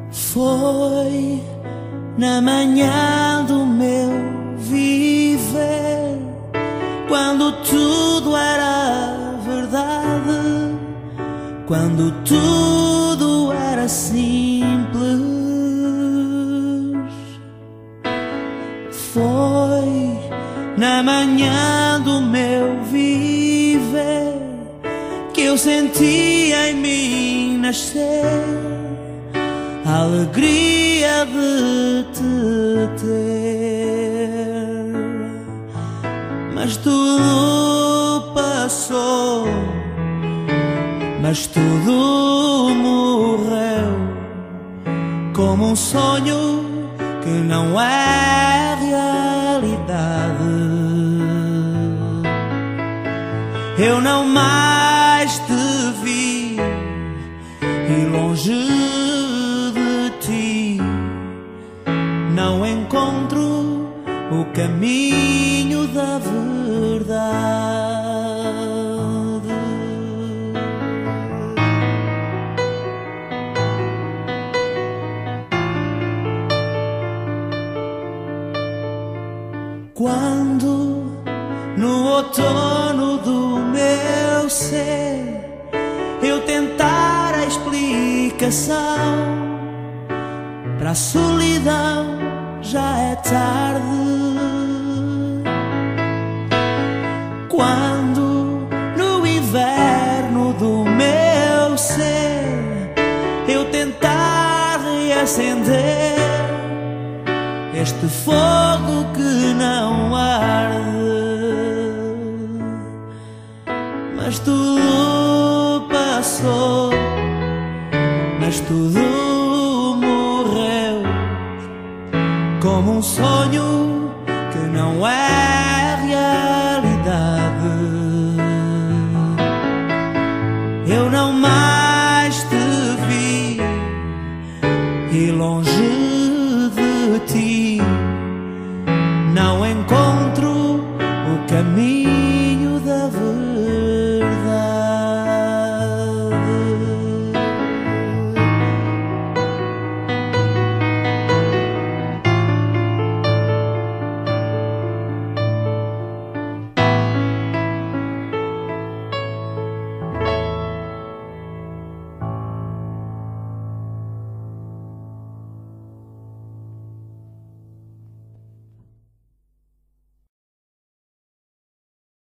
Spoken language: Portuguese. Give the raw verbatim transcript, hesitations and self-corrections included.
Foi na manhã do meu viver, quando tudo era verdade, quando tudo era simples. Foi na manhã do meu viver que eu senti em mim nascer a alegria de te ter. Mas tudo passou, mas tudo morreu, como um sonho que não é realidade. Eu não mais te vi, e longe de ti não encontro o caminho da verdade. Quando no outono do meu ser eu tentar a explicação, para a solidão já é tarde. Quando no inverno do meu ser eu tentar reacender este fogo que não arde, mas tudo passou, mas tudo morreu, como um sonho que não é